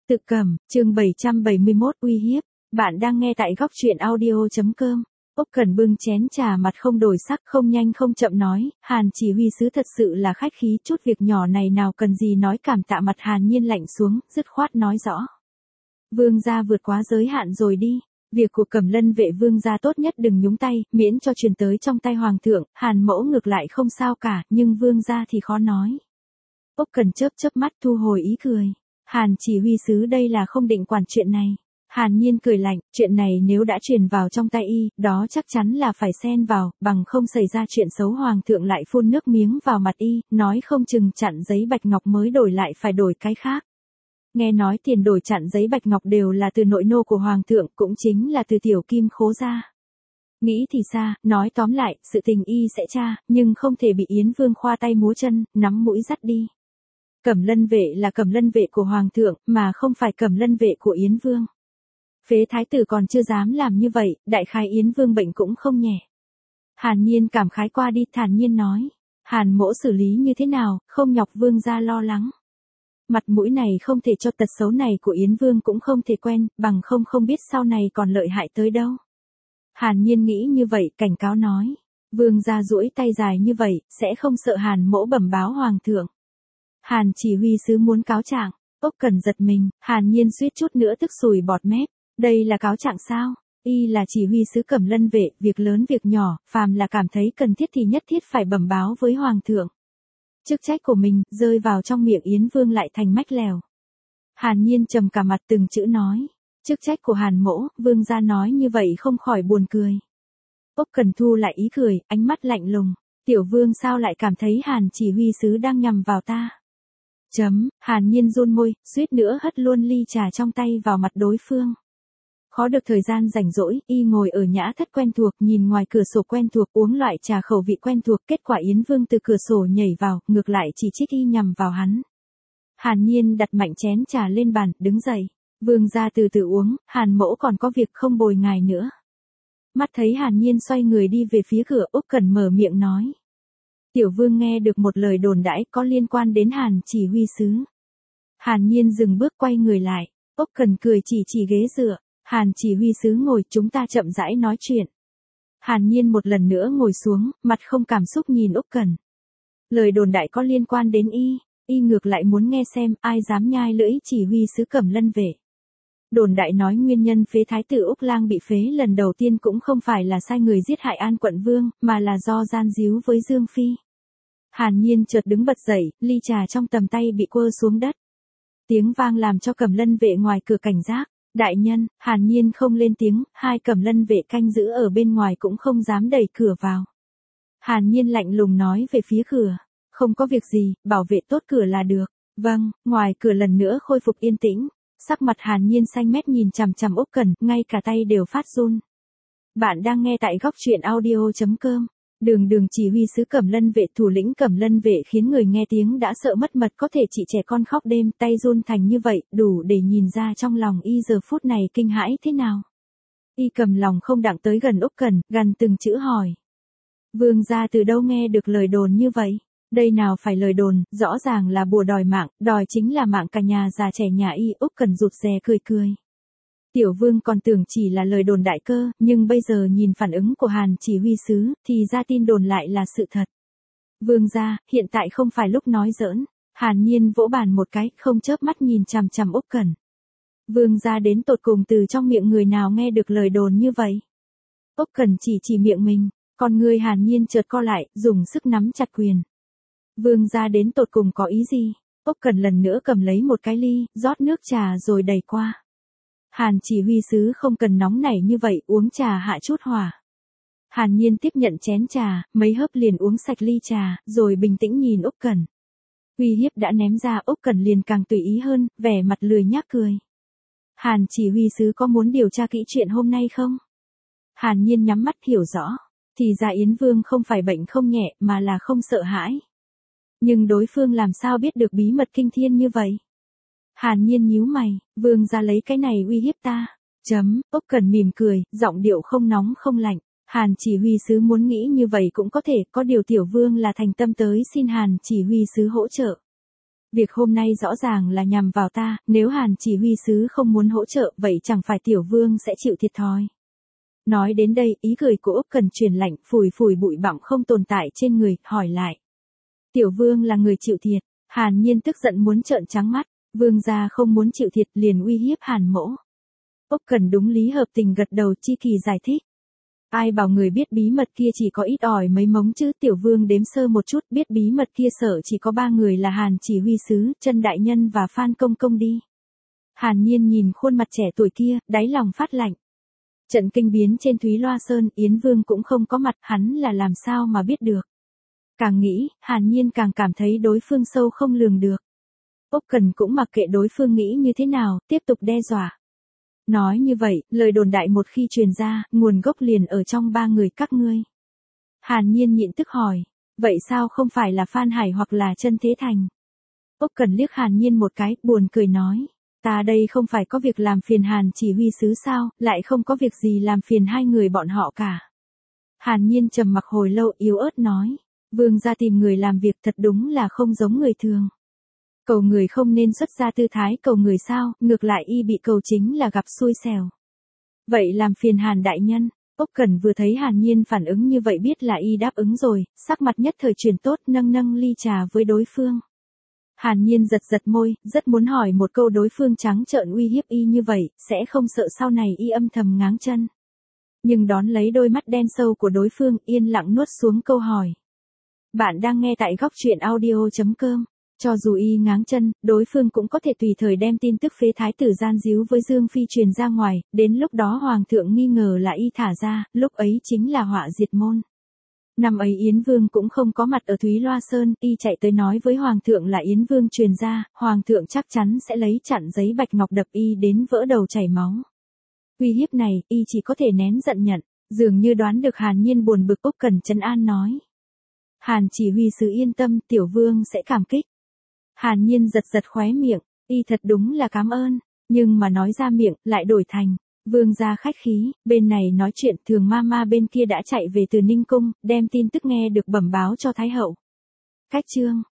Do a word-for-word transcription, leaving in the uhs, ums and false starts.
Tự Cầm, chương bảy trăm bảy mươi mốt uy hiếp. Bạn đang nghe tại góc truyện audio chấm com. Úc Cần bưng chén trà mặt không đổi sắc, không nhanh không chậm nói, Hàn chỉ huy sứ thật sự là khách khí, chút việc nhỏ này nào cần gì nói cảm tạ. Mặt Hàn Nhiên lạnh xuống, dứt khoát nói rõ. Vương gia vượt quá giới hạn rồi đi. Việc của Cẩm Lân vệ vương gia tốt nhất đừng nhúng tay, miễn cho truyền tới trong tay hoàng thượng. Hàn mẫu ngược lại không sao cả, nhưng vương gia thì khó nói. Úc Cần chớp chớp mắt thu hồi ý cười. Hàn chỉ huy sứ đây là không định quản chuyện này. Hàn Nhiên cười lạnh, chuyện này nếu đã truyền vào trong tay y, đó chắc chắn là phải xen vào, bằng không xảy ra chuyện xấu hoàng thượng lại phun nước miếng vào mặt y, nói không chừng chặn giấy bạch ngọc mới đổi lại phải đổi cái khác. Nghe nói tiền đổi chặn giấy bạch ngọc đều là từ nội nô của hoàng thượng, cũng chính là từ tiểu kim khố ra. Nghĩ thì xa, nói tóm lại, sự tình y sẽ tra, nhưng không thể bị Yến Vương khoa tay múa chân, nắm mũi dắt đi. Cẩm Lân vệ là Cẩm Lân vệ của hoàng thượng, mà không phải Cẩm Lân vệ của Yến Vương. Phế thái tử còn chưa dám làm như vậy, đại khái Yến Vương bệnh cũng không nhẹ. Hàn Nhiên cảm khái qua đi, thản nhiên nói, Hàn mỗ xử lý như thế nào, không nhọc vương gia lo lắng. Mặt mũi này không thể cho, tật xấu này của Yến Vương cũng không thể quen, bằng không không biết sau này còn lợi hại tới đâu. Hàn Nhiên nghĩ như vậy, cảnh cáo nói, vương gia duỗi tay dài như vậy, sẽ không sợ Hàn mỗ bẩm báo hoàng thượng. Hàn chỉ huy sứ muốn cáo trạng. Úc Cần giật mình, Hàn Nhiên suýt chút nữa tức sùi bọt mép. Đây là cáo trạng sao? Y là chỉ huy sứ Cẩm Lân vệ, việc lớn việc nhỏ, phàm là cảm thấy cần thiết thì nhất thiết phải bẩm báo với hoàng thượng. Chức trách của mình, rơi vào trong miệng Yến Vương lại thành mách lèo. Hàn Nhiên trầm cả mặt từng chữ nói. Chức trách của Hàn mỗ, vương gia nói như vậy không khỏi buồn cười. Úc Cần thu lại ý cười, ánh mắt lạnh lùng. Tiểu vương sao lại cảm thấy Hàn chỉ huy sứ đang nhằm vào ta? Chấm, Hàn Nhiên run môi, suýt nữa hất luôn ly trà trong tay vào mặt đối phương. Khó được thời gian rảnh rỗi, y ngồi ở nhã thất quen thuộc, nhìn ngoài cửa sổ quen thuộc, uống loại trà khẩu vị quen thuộc, kết quả Yến Vương từ cửa sổ nhảy vào, ngược lại chỉ trích y nhằm vào hắn. Hàn Nhiên đặt mạnh chén trà lên bàn, đứng dậy. Vương gia từ từ uống, Hàn mẫu còn có việc không bồi ngài nữa. Mắt thấy Hàn Nhiên xoay người đi về phía cửa, Úc Cần mở miệng nói. Tiểu vương nghe được một lời đồn đãi có liên quan đến Hàn chỉ huy sứ. Hàn Nhiên dừng bước quay người lại, Úc Cần cười chỉ chỉ ghế dựa, Hàn chỉ huy sứ ngồi, chúng ta chậm rãi nói chuyện. Hàn Nhiên một lần nữa ngồi xuống, mặt không cảm xúc nhìn Úc Cần. Lời đồn đại có liên quan đến y, y ngược lại muốn nghe xem ai dám nhai lưỡi chỉ huy sứ Cẩm Lân vệ. Đồn đại nói nguyên nhân phế thái tử Úc Lang bị phế lần đầu tiên cũng không phải là sai người giết hại An quận vương, mà là do gian díu với Dương Phi. Hàn Nhiên chợt đứng bật dậy, ly trà trong tầm tay bị quơ xuống đất. Tiếng vang làm cho Cẩm Lân vệ ngoài cửa cảnh giác. Đại nhân, Hàn Nhiên không lên tiếng, hai Cẩm Lân vệ canh giữ ở bên ngoài cũng không dám đẩy cửa vào. Hàn Nhiên lạnh lùng nói về phía cửa, không có việc gì, bảo vệ tốt cửa là được. Vâng, ngoài cửa lần nữa khôi phục yên tĩnh. Sắc mặt Hàn Nhiên xanh mét nhìn chằm chằm Úc Cần, ngay cả tay đều phát run. Bạn đang nghe tại góc truyện audio chấm com. Đường Đường chỉ huy sứ Cẩm Lân vệ, thủ lĩnh Cẩm Lân vệ khiến người nghe tiếng đã sợ mất mật, có thể chỉ trẻ con khóc đêm, tay run thành như vậy, đủ để nhìn ra trong lòng y giờ phút này kinh hãi thế nào. Y cầm lòng không đặng tới gần Úc Cần, gần từng chữ hỏi. Vương gia từ đâu nghe được lời đồn như vậy? Đây nào phải lời đồn, rõ ràng là bùa đòi mạng, đòi chính là mạng cả nhà già trẻ nhà y. Úc Cần rụt rè cười cười. Tiểu vương còn tưởng chỉ là lời đồn đại cơ, nhưng bây giờ nhìn phản ứng của Hàn chỉ huy sứ, thì ra tin đồn lại là sự thật. Vương gia, hiện tại không phải lúc nói giỡn. Hàn Nhiên vỗ bàn một cái, không chớp mắt nhìn chằm chằm Úc Cần. Vương gia đến tột cùng từ trong miệng người nào nghe được lời đồn như vậy? Úc Cần chỉ chỉ miệng mình, còn người Hàn Nhiên chợt co lại, dùng sức nắm chặt quyền. Vương gia đến tột cùng có ý gì? Úc Cần lần nữa cầm lấy một cái ly, rót nước trà rồi đẩy qua. Hàn chỉ huy sứ không cần nóng nảy như vậy, uống trà hạ chút hỏa. Hàn Nhiên tiếp nhận chén trà, mấy hớp liền uống sạch ly trà, rồi bình tĩnh nhìn Úc Cần. Uy hiếp đã ném ra, Úc Cần liền càng tùy ý hơn, vẻ mặt lười nhác cười. Hàn chỉ huy sứ có muốn điều tra kỹ chuyện hôm nay không? Hàn Nhiên nhắm mắt hiểu rõ, thì ra Yến Vương không phải bệnh không nhẹ, mà là không sợ hãi. Nhưng đối phương làm sao biết được bí mật kinh thiên như vậy? Hàn Nhiên nhíu mày, vương gia lấy cái này uy hiếp ta. Chấm, Úc Cần mỉm cười, giọng điệu không nóng không lạnh. Hàn chỉ huy sứ muốn nghĩ như vậy cũng có thể, có điều tiểu vương là thành tâm tới xin Hàn chỉ huy sứ hỗ trợ. Việc hôm nay rõ ràng là nhằm vào ta, nếu Hàn chỉ huy sứ không muốn hỗ trợ vậy chẳng phải tiểu vương sẽ chịu thiệt thòi. Nói đến đây, ý cười của Úc Cần truyền lạnh, phủi phủi bụi bặm không tồn tại trên người, hỏi lại. Tiểu vương là người chịu thiệt, Hàn Nhiên tức giận muốn trợn trắng mắt, vương gia không muốn chịu thiệt liền uy hiếp Hàn mỗ. Úc Cần đúng lý hợp tình gật đầu, chi kỳ giải thích. Ai bảo người biết bí mật kia chỉ có ít ỏi mấy mống chứ, tiểu vương đếm sơ một chút, biết bí mật kia sợ chỉ có ba người là Hàn chỉ huy sứ, Chân đại nhân và Phan công công đi. Hàn Nhiên nhìn khuôn mặt trẻ tuổi kia, đáy lòng phát lạnh. Trận kinh biến trên Thúy Loa Sơn, Yến Vương cũng không có mặt, hắn là làm sao mà biết được. Càng nghĩ, Hàn Nhiên càng cảm thấy đối phương sâu không lường được. Úc Cần cũng mặc kệ đối phương nghĩ như thế nào, tiếp tục đe dọa. Nói như vậy, lời đồn đại một khi truyền ra, nguồn gốc liền ở trong ba người các ngươi. Hàn Nhiên nhịn tức hỏi, vậy sao không phải là Phan Hải hoặc là Chân Thế Thành? Úc Cần liếc Hàn Nhiên một cái, buồn cười nói, ta đây không phải có việc làm phiền Hàn chỉ huy sứ sao, lại không có việc gì làm phiền hai người bọn họ cả. Hàn Nhiên trầm mặc hồi lâu, yếu ớt nói, vương gia tìm người làm việc thật đúng là không giống người thường. Cầu người không nên xuất ra tư thái cầu người sao, ngược lại y bị cầu chính là gặp xui xẻo. Vậy làm phiền Hàn đại nhân. Úc Cần vừa thấy Hàn Nhiên phản ứng như vậy biết là y đáp ứng rồi, sắc mặt nhất thời chuyển tốt, nâng nâng ly trà với đối phương. Hàn Nhiên giật giật môi, rất muốn hỏi một câu đối phương trắng trợn uy hiếp y như vậy, sẽ không sợ sau này y âm thầm ngáng chân. Nhưng đón lấy đôi mắt đen sâu của đối phương, yên lặng nuốt xuống câu hỏi. Bạn đang nghe tại góc truyện audio chấm com. Cho dù y ngáng chân, đối phương cũng có thể tùy thời đem tin tức phế thái tử gian díu với Dương Phi truyền ra ngoài, đến lúc đó Hoàng thượng nghi ngờ là y thả ra, lúc ấy chính là họa diệt môn. Năm ấy Yến Vương cũng không có mặt ở Thúy Loa Sơn, y chạy tới nói với Hoàng thượng là Yến Vương truyền ra, Hoàng thượng chắc chắn sẽ lấy chặn giấy bạch ngọc đập y đến vỡ đầu chảy máu. Uy hiếp này, y chỉ có thể nén giận nhận, dường như đoán được Hàn Nhiên buồn bực. Úc Cần trấn an nói. Hàn chỉ huy sứ yên tâm, tiểu vương sẽ cảm kích. Hàn Nhiên giật giật khóe miệng, y thật đúng là cảm ơn, nhưng mà nói ra miệng, lại đổi thành, vương gia khách khí, bên này nói chuyện Thường ma ma bên kia đã chạy về từ Ninh Cung, đem tin tức nghe được bẩm báo cho Thái hậu. Cách chương